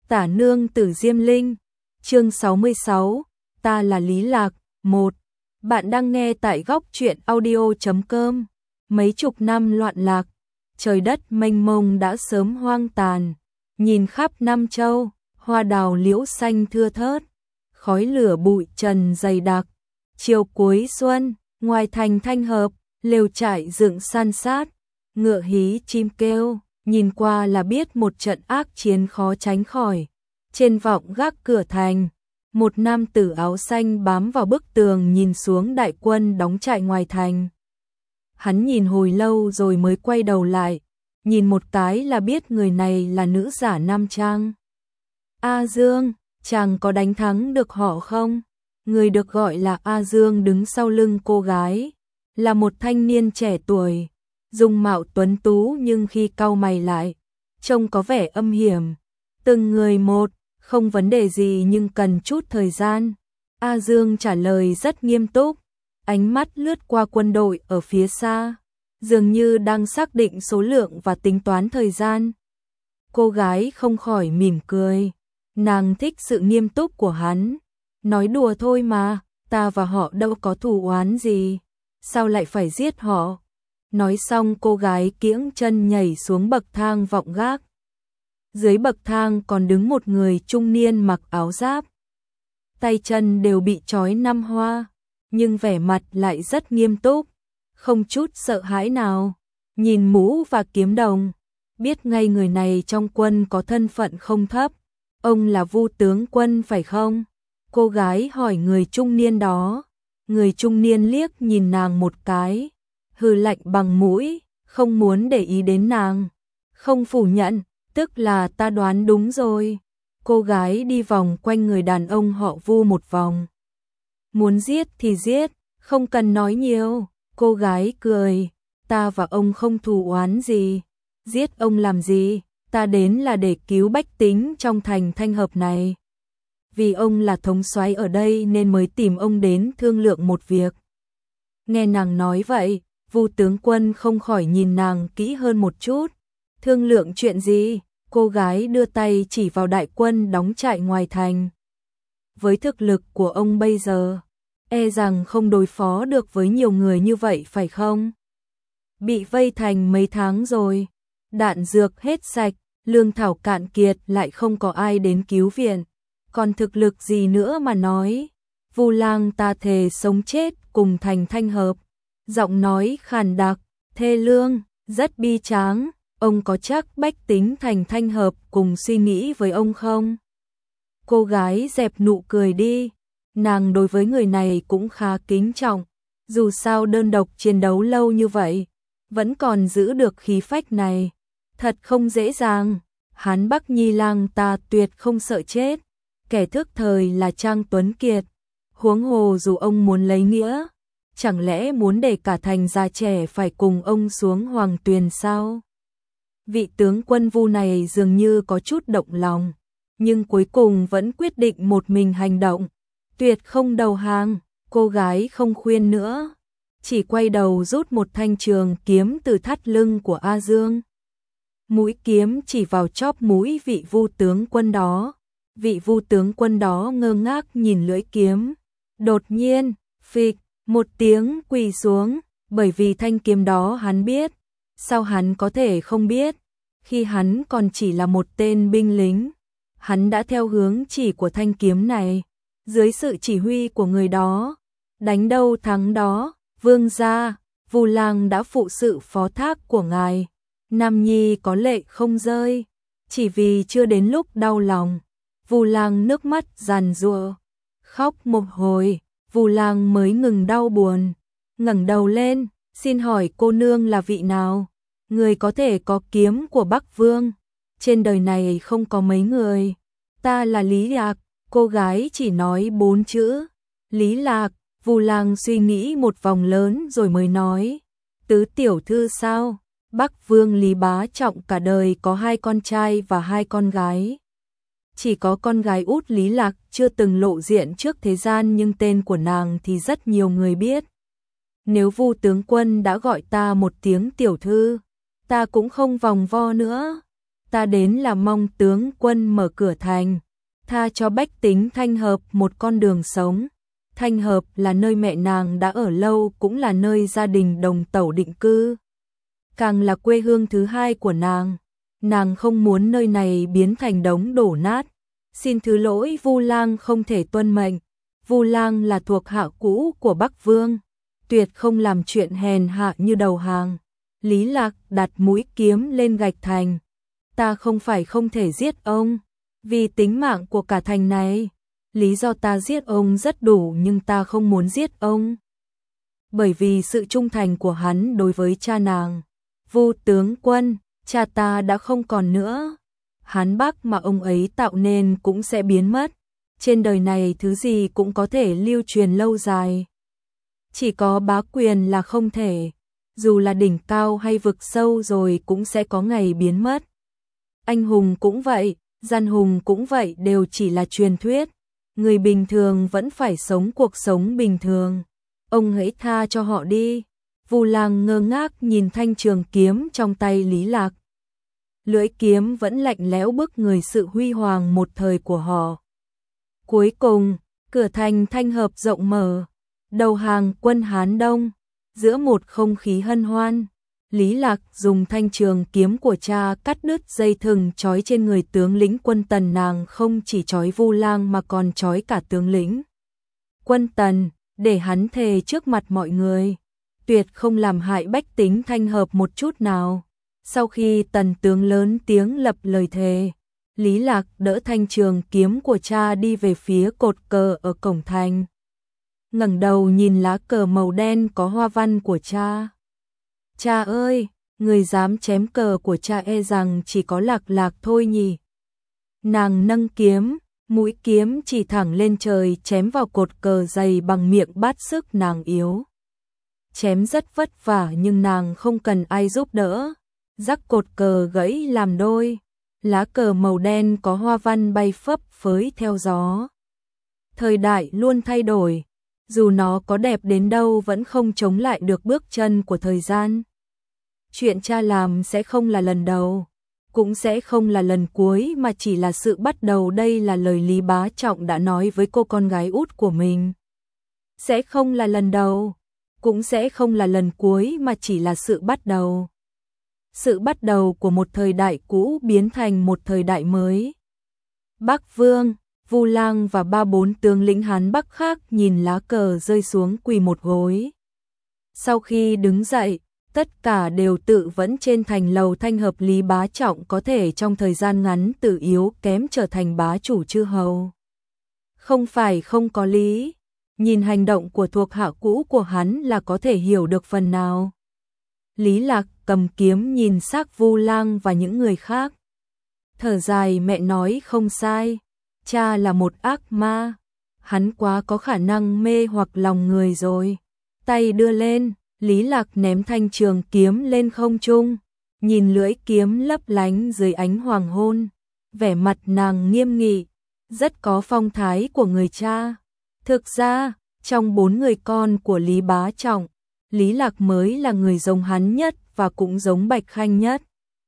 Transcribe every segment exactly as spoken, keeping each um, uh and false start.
Tả nương tử Diêm Linh, chương sáu mươi sáu, ta là Lý Lạc. Một. Bạn đang nghe tại góc truyện audio chấm com. Mấy chục năm loạn lạc, trời đất mênh mông đã sớm hoang tàn, nhìn khắp năm châu, hoa đào liễu xanh thưa thớt, khói lửa bụi trần dày đặc. Chiều cuối xuân, ngoài thành Thanh Hợp, lều trại dựng san sát, ngựa hí chim kêu, nhìn qua là biết một trận ác chiến khó tránh khỏi. Trên vọng gác cửa thành, một nam tử áo xanh bám vào bức tường nhìn xuống đại quân đóng trại ngoài thành. Hắn nhìn hồi lâu rồi mới quay đầu lại, nhìn một cái là biết người này là nữ giả nam trang. A Dương, chàng có đánh thắng được họ không? Người được gọi là A Dương đứng sau lưng cô gái, là một thanh niên trẻ tuổi, dung mạo tuấn tú nhưng khi cau mày lại, trông có vẻ âm hiểm. Từng người một, không vấn đề gì nhưng cần chút thời gian. A Dương trả lời rất nghiêm túc, ánh mắt lướt qua quân đội ở phía xa, dường như đang xác định số lượng và tính toán thời gian. Cô gái không khỏi mỉm cười, nàng thích sự nghiêm túc của hắn. Nói đùa thôi mà, ta và họ đâu có thù oán gì, sao lại phải giết họ? Nói xong cô gái kiễng chân nhảy xuống bậc thang vọng gác. Dưới bậc thang còn đứng một người trung niên mặc áo giáp. Tay chân đều bị trói năm hoa, nhưng vẻ mặt lại rất nghiêm túc, không chút sợ hãi nào. Nhìn mũ và kiếm đồng, biết ngay người này trong quân có thân phận không thấp. Ông là Vu tướng quân phải không? Cô gái hỏi người trung niên đó. Người trung niên liếc nhìn nàng một cái, hừ lạnh bằng mũi, không muốn để ý đến nàng. Không phủ nhận, tức là ta đoán đúng rồi. Cô gái đi vòng quanh người đàn ông họ Vu một vòng. Muốn giết thì giết, không cần nói nhiều. Cô gái cười, ta và ông không thù oán gì. Giết ông làm gì, ta đến là để cứu bách tính trong thành Thanh Hợp này. Vì ông là thống soái ở đây nên mới tìm ông đến thương lượng một việc. Nghe nàng nói vậy, Vu tướng quân không khỏi nhìn nàng kỹ hơn một chút. Thương lượng chuyện gì? Cô gái đưa tay chỉ vào đại quân đóng trại ngoài thành. Với thực lực của ông bây giờ, e rằng không đối phó được với nhiều người như vậy phải không? Bị vây thành mấy tháng rồi, đạn dược hết sạch, lương thảo cạn kiệt lại không có ai đến cứu viện. Còn thực lực gì nữa mà nói? Vu lang ta thề sống chết cùng thành Thanh Hợp. Giọng nói khàn đặc, thê lương, rất bi tráng. Ông có chắc bách tính thành Thanh Hợp cùng suy nghĩ với ông không? Cô gái dẹp nụ cười đi. Nàng đối với người này cũng khá kính trọng. Dù sao đơn độc chiến đấu lâu như vậy, vẫn còn giữ được khí phách này. Thật không dễ dàng. Hán Bắc Nhi lang ta tuyệt không sợ chết. Kẻ thức thời là Trang Tuấn Kiệt. Huống hồ dù ông muốn lấy nghĩa, chẳng lẽ muốn để cả thành già trẻ phải cùng ông xuống hoàng tuyền sao? Vị tướng quân Vu này dường như có chút động lòng, nhưng cuối cùng vẫn quyết định một mình hành động, tuyệt không đầu hàng. Cô gái không khuyên nữa, chỉ quay đầu rút một thanh trường kiếm từ thắt lưng của A Dương. Mũi kiếm chỉ vào chóp mũi vị Vu tướng quân đó. Vị Vu tướng quân đó ngơ ngác nhìn lưỡi kiếm. Đột nhiên, phịch, một tiếng quỳ xuống, bởi vì thanh kiếm đó hắn biết. Sao hắn có thể không biết? Khi hắn còn chỉ là một tên binh lính, hắn đã theo hướng chỉ của thanh kiếm này, dưới sự chỉ huy của người đó, đánh đâu thắng đó. Vương gia, Vu lang đã phụ sự phó thác của ngài. Nam nhi có lệ không rơi, chỉ vì chưa đến lúc đau lòng. Vu lang nước mắt giàn giụa, khóc một hồi, Vu lang mới ngừng đau buồn, ngẩng đầu lên, xin hỏi cô nương là vị nào? Người có thể có kiếm của Bắc Vương, trên đời này không có mấy người. Ta là Lý Lạc. Cô gái chỉ nói bốn chữ, Lý Lạc. Vu lang suy nghĩ một vòng lớn rồi mới nói, tứ tiểu thư sao? Bắc Vương Lý Bá Trọng cả đời có hai con trai và hai con gái. Chỉ có con gái út Lý Lạc chưa từng lộ diện trước thế gian, nhưng tên của nàng thì rất nhiều người biết. Nếu Vu tướng quân đã gọi ta một tiếng tiểu thư, ta cũng không vòng vo nữa. ta đến là mong tướng quân mở cửa thành, tha cho bách tính Thanh Hợp một con đường sống. Thanh Hợp là nơi mẹ nàng đã ở lâu, cũng là nơi gia đình đồng tẩu định cư, càng là quê hương thứ hai của nàng. Nàng không muốn nơi này biến thành đống đổ nát. Xin thứ lỗi Vu Lang không thể tuân mệnh. Vu Lang là thuộc hạ cũ của Bắc Vương, tuyệt không làm chuyện hèn hạ như đầu hàng. Lý Lạc đặt mũi kiếm lên gạch thành. Ta không phải không thể giết ông, vì tính mạng của cả thành này. Lý do ta giết ông rất đủ, nhưng ta không muốn giết ông, bởi vì sự trung thành của hắn đối với cha nàng. Vu tướng quân, cha ta đã không còn nữa. Hán Bắc mà ông ấy tạo nên cũng sẽ biến mất. Trên đời này thứ gì cũng có thể lưu truyền lâu dài, chỉ có bá quyền là không thể. Dù là đỉnh cao hay vực sâu rồi cũng sẽ có ngày biến mất. Anh hùng cũng vậy, gian hùng cũng vậy, đều chỉ là truyền thuyết. Người bình thường vẫn phải sống cuộc sống bình thường. Ông hãy tha cho họ đi. Vu Lang ngơ ngác nhìn thanh trường kiếm trong tay Lý Lạc. Lưỡi kiếm vẫn lạnh lẽo bức người sự huy hoàng một thời của họ. Cuối cùng, cửa thành Thanh Hợp rộng mở, đầu hàng quân Hán Đông. Giữa một không khí hân hoan, Lý Lạc dùng thanh trường kiếm của cha cắt đứt dây thừng trói trên người tướng lĩnh quân Tần. Nàng không chỉ trói Vu Lang mà còn trói cả tướng lĩnh quân Tần, để hắn thề trước mặt mọi người, tuyệt không làm hại bách tính Thanh Hợp một chút nào. Sau khi Tần tướng lớn tiếng lập lời thề, Lý Lạc đỡ thanh trường kiếm của cha đi về phía cột cờ ở cổng thành. Ngẩng đầu nhìn lá cờ màu đen có hoa văn của cha. Cha ơi, người dám chém cờ của cha e rằng chỉ có Lạc Lạc thôi nhỉ. Nàng nâng kiếm, mũi kiếm chỉ thẳng lên trời chém vào cột cờ dày bằng miệng bát. Sức nàng yếu, chém rất vất vả nhưng nàng không cần ai giúp đỡ, rắc cột cờ gãy làm đôi. Lá cờ màu đen có hoa văn bay phấp phới theo gió. Thời đại luôn thay đổi, dù nó có đẹp đến đâu vẫn không chống lại được bước chân của thời gian. Chuyện cha làm sẽ không là lần đầu, cũng sẽ không là lần cuối, mà chỉ là sự bắt đầu. Đây là lời Lý Bá Trọng đã nói với cô con gái út của mình. Sẽ không là lần đầu, cũng sẽ không là lần cuối, mà chỉ là sự bắt đầu. Sự bắt đầu của một thời đại cũ biến thành một thời đại mới. Bắc Vương, Vu Lang và ba bốn tướng lĩnh Hán Bắc khác nhìn lá cờ rơi xuống quỳ một gối. Sau khi đứng dậy, tất cả đều tự vẫn trên thành lầu Thanh Hợp. Lý Bá Trọng có thể trong thời gian ngắn từ yếu kém trở thành bá chủ chư hầu, không phải không có lý. Nhìn hành động của thuộc hạ cũ của hắn là có thể hiểu được phần nào. Lý Lạc cầm kiếm nhìn xác Vu Lang và những người khác, thở dài. Mẹ nói không sai, cha là một ác ma, hắn quá có khả năng mê hoặc lòng người rồi. Tay đưa lên, Lý Lạc ném thanh trường kiếm lên không trung, nhìn lưỡi kiếm lấp lánh dưới ánh hoàng hôn, vẻ mặt nàng nghiêm nghị, rất có phong thái của người cha. Thực ra, trong bốn người con của Lý Bá Trọng, Lý Lạc mới là người giống hắn nhất và cũng giống Bạch Khanh nhất.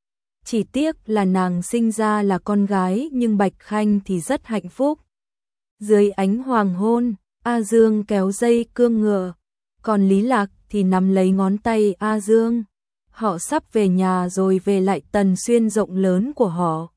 Chỉ tiếc là nàng sinh ra là con gái, nhưng Bạch Khanh thì rất hạnh phúc. Dưới ánh hoàng hôn, A Dương kéo dây cương ngựa, còn Lý Lạc thì nắm lấy ngón tay A Dương. Họ sắp về nhà rồi, về lại Tần Xuyên rộng lớn của họ.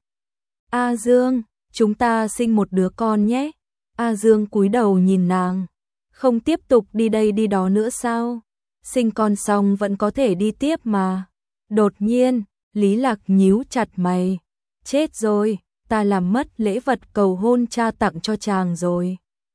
A Dương, chúng ta sinh một đứa con nhé. A Dương cúi đầu nhìn nàng. Không tiếp tục đi đây đi đó nữa sao? Sinh con xong vẫn có thể đi tiếp mà. Đột nhiên, Lý Lạc nhíu chặt mày. Chết rồi, ta làm mất lễ vật cầu hôn cha tặng cho chàng rồi.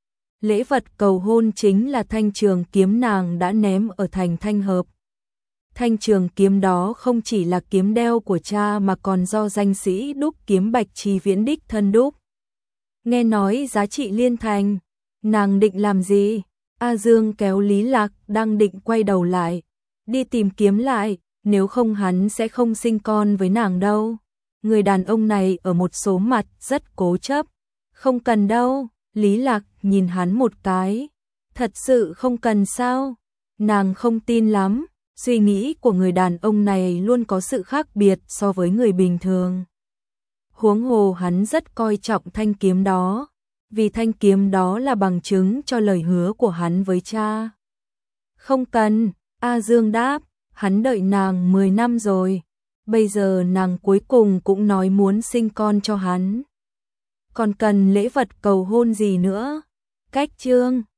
Lễ vật cầu hôn chính là thanh trường kiếm nàng đã ném ở thành Thanh Hợp. Thanh trường kiếm đó không chỉ là kiếm đeo của cha mà còn do danh sĩ đúc kiếm Bạch Trì Viễn đích thân đúc. Nghe nói giá trị liên thành. Nàng định làm gì? A Dương kéo Lý Lạc đang định quay đầu lại, đi tìm kiếm lại, nếu không hắn sẽ không sinh con với nàng đâu. Người đàn ông này ở một số mặt rất cố chấp. Không cần đâu. Lý Lạc nhìn hắn một cái. Thật sự không cần sao? Nàng không tin lắm. Suy nghĩ của người đàn ông này luôn có sự khác biệt so với người bình thường. Huống hồ hắn rất coi trọng thanh kiếm đó, vì thanh kiếm đó là bằng chứng cho lời hứa của hắn với cha. Không cần, A Dương đáp, hắn đợi nàng mười năm rồi, bây giờ nàng cuối cùng cũng nói muốn sinh con cho hắn. Còn cần lễ vật cầu hôn gì nữa? Cách chương